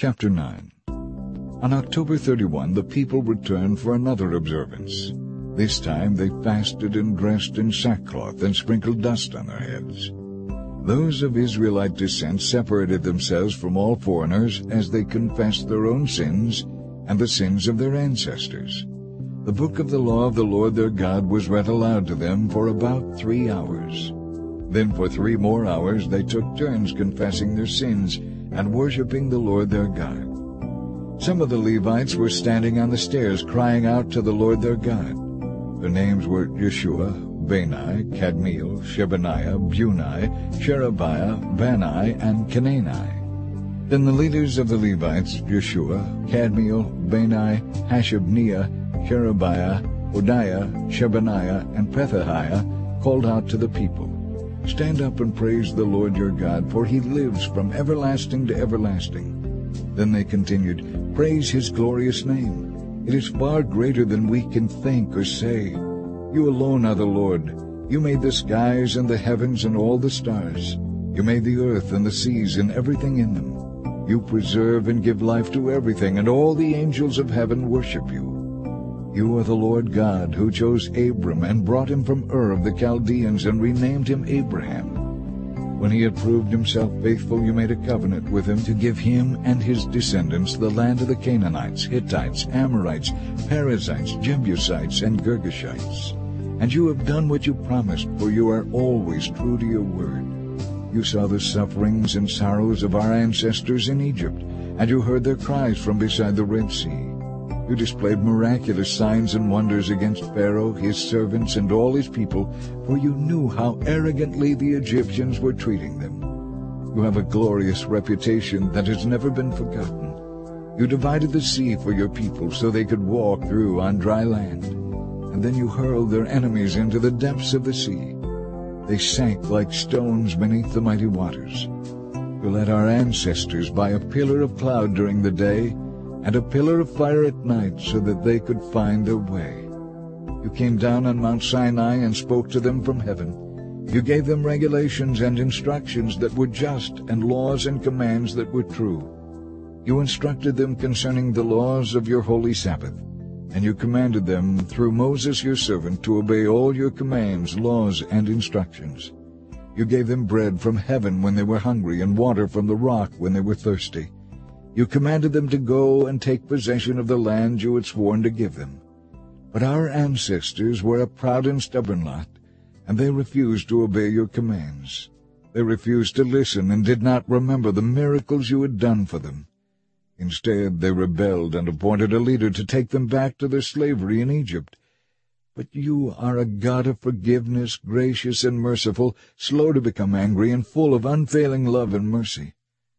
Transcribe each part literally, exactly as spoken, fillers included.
Chapter nine. On October thirty-first the people returned for another observance. This time they fasted and dressed in sackcloth and sprinkled dust on their heads. Those of Israelite descent separated themselves from all foreigners as they confessed their own sins and the sins of their ancestors. The book of the law of the Lord their God was read aloud to them for about three hours. Then for three more hours they took turns confessing their sins and worshiping the Lord their God. Some of the Levites were standing on the stairs crying out to the Lord their God. Their names were Yeshua, Bani, Kadmiel, Shebaniah, Buni, Sherebiah, Bani, and Kenani. Then the leaders of the Levites, Yeshua, Kadmiel, Bani, Hashabniah, Sherebiah, Hodiah, Shebaniah, and Pethahiah, called out to the people, "Stand up and praise the Lord your God, for he lives from everlasting to everlasting." Then they continued, "Praise his glorious name. It is far greater than we can think or say. You alone are the Lord. You made the skies and the heavens and all the stars. You made the earth and the seas and everything in them. You preserve and give life to everything, and all the angels of heaven worship you. You are the Lord God, who chose Abram and brought him from Ur of the Chaldeans and renamed him Abraham. When he had proved himself faithful, you made a covenant with him to give him and his descendants the land of the Canaanites, Hittites, Amorites, Perizzites, Jebusites, and Girgashites. And you have done what you promised, for you are always true to your word. You saw the sufferings and sorrows of our ancestors in Egypt, and you heard their cries from beside the Red Sea. You displayed miraculous signs and wonders against Pharaoh, his servants, and all his people, for you knew how arrogantly the Egyptians were treating them. You have a glorious reputation that has never been forgotten. You divided the sea for your people so they could walk through on dry land. And then you hurled their enemies into the depths of the sea. They sank like stones beneath the mighty waters. You led our ancestors by a pillar of cloud during the day, and a pillar of fire at night, so that they could find their way. You came down on Mount Sinai and spoke to them from heaven. You gave them regulations and instructions that were just, and laws and commands that were true. You instructed them concerning the laws of your holy Sabbath, and you commanded them through Moses your servant to obey all your commands, laws, and instructions. You gave them bread from heaven when they were hungry, and water from the rock when they were thirsty. You commanded them to go and take possession of the land you had sworn to give them. But our ancestors were a proud and stubborn lot, and they refused to obey your commands. They refused to listen and did not remember the miracles you had done for them. Instead, they rebelled and appointed a leader to take them back to their slavery in Egypt. But you are a God of forgiveness, gracious and merciful, slow to become angry, and full of unfailing love and mercy.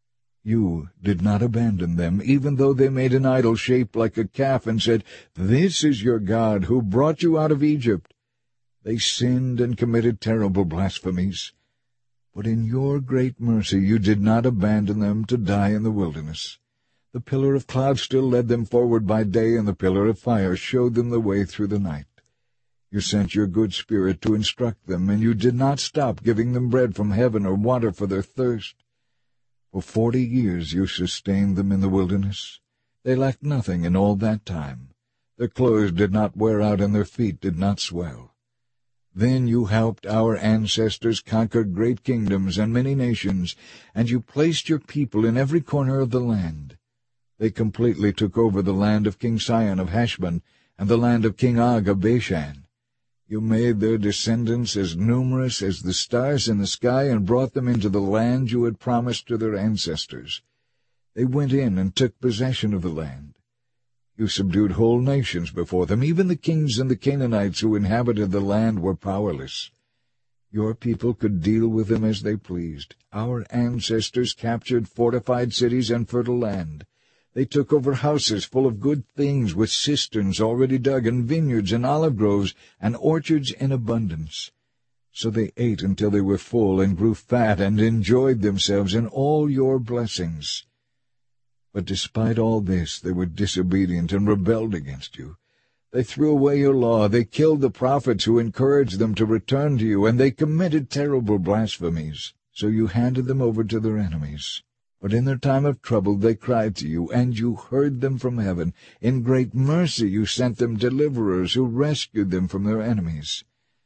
You did not abandon them, even though they made an idol shaped like a calf and said, "This is your God who brought you out of Egypt." They sinned and committed terrible blasphemies. But in your great mercy you did not abandon them to die in the wilderness. The pillar of cloud still led them forward by day, and the pillar of fire showed them the way through the night. You sent your good Spirit to instruct them, and you did not stop giving them bread from heaven or water for their thirst. For forty years you sustained them in the wilderness. They lacked nothing in all that time. Their clothes did not wear out, and their feet did not swell. Then you helped our ancestors conquer great kingdoms and many nations, and you placed your people in every corner of the land. They completely took over the land of King Sihon of Heshbon and the land of King Og of Bashan. You made their descendants as numerous as the stars in the sky and brought them into the land you had promised to their ancestors. They went in and took possession of the land. You subdued whole nations before them. Even the kings and the Canaanites who inhabited the land were powerless. Your people could deal with them as they pleased. Our ancestors captured fortified cities and fertile land. They took over houses full of good things, with cisterns already dug, and vineyards and olive groves and orchards in abundance. So they ate until they were full and grew fat and enjoyed themselves in all your blessings. But despite all this, they were disobedient and rebelled against you. They threw away your law, they killed the prophets who encouraged them to return to you, and they committed terrible blasphemies. So you handed them over to their enemies. But in their time of trouble they cried to you, and you heard them from heaven. In great mercy you sent them deliverers who rescued them from their enemies.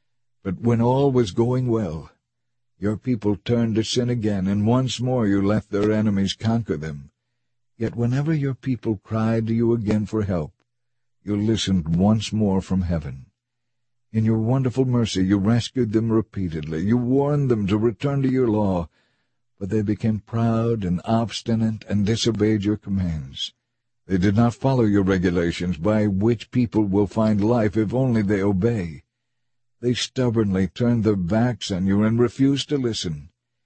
But when all was going well, your people turned to sin again, and once more you let their enemies conquer them. Yet whenever your people cried to you again for help, you listened once more from heaven. In your wonderful mercy you rescued them repeatedly. You warned them to return to your law, but they became proud and obstinate and disobeyed your commands. They did not follow your regulations, by which people will find life if only they obey. They stubbornly turned their backs on you and refused to listen.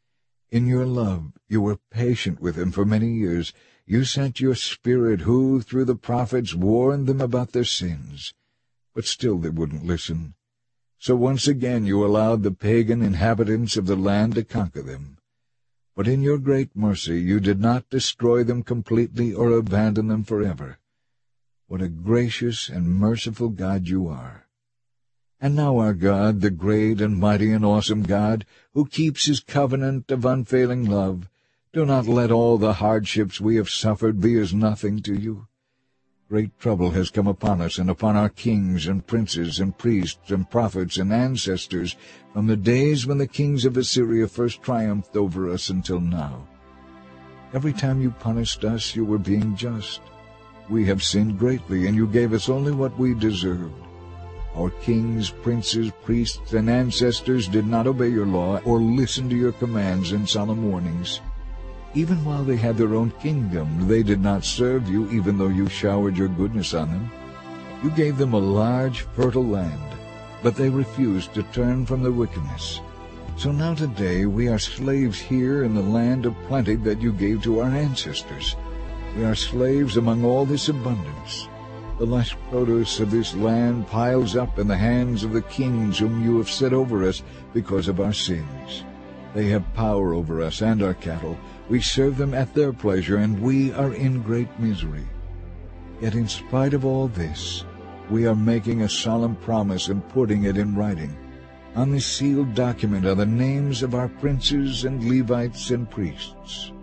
In your love you were patient with them for many years. You sent your Spirit, who, through the prophets, warned them about their sins. But still they wouldn't listen. So once again you allowed the pagan inhabitants of the land to conquer them. But in your great mercy you did not destroy them completely or abandon them forever. What a gracious and merciful God you are. And now our God, the great and mighty and awesome God, who keeps his covenant of unfailing love, do not let all the hardships we have suffered be as nothing to you. Great trouble has come upon us and upon our kings and princes and priests and prophets and ancestors from the days when the kings of Assyria first triumphed over us until now. Every time you punished us, you were being just. We have sinned greatly, and you gave us only what we deserved. Our kings, princes, priests, and ancestors did not obey your law or listen to your commands and solemn warnings. Even while they had their own kingdom, they did not serve you, even though you showered your goodness on them. You gave them a large, fertile land, but they refused to turn from their wickedness. So now today we are slaves here in the land of plenty that you gave to our ancestors. We are slaves among all this abundance. The lush produce of this land piles up in the hands of the kings whom you have set over us because of our sins. They have power over us and our cattle. We serve them at their pleasure, and we are in great misery. Yet in spite of all this, we are making a solemn promise and putting it in writing. On this sealed document are the names of our princes and Levites and priests.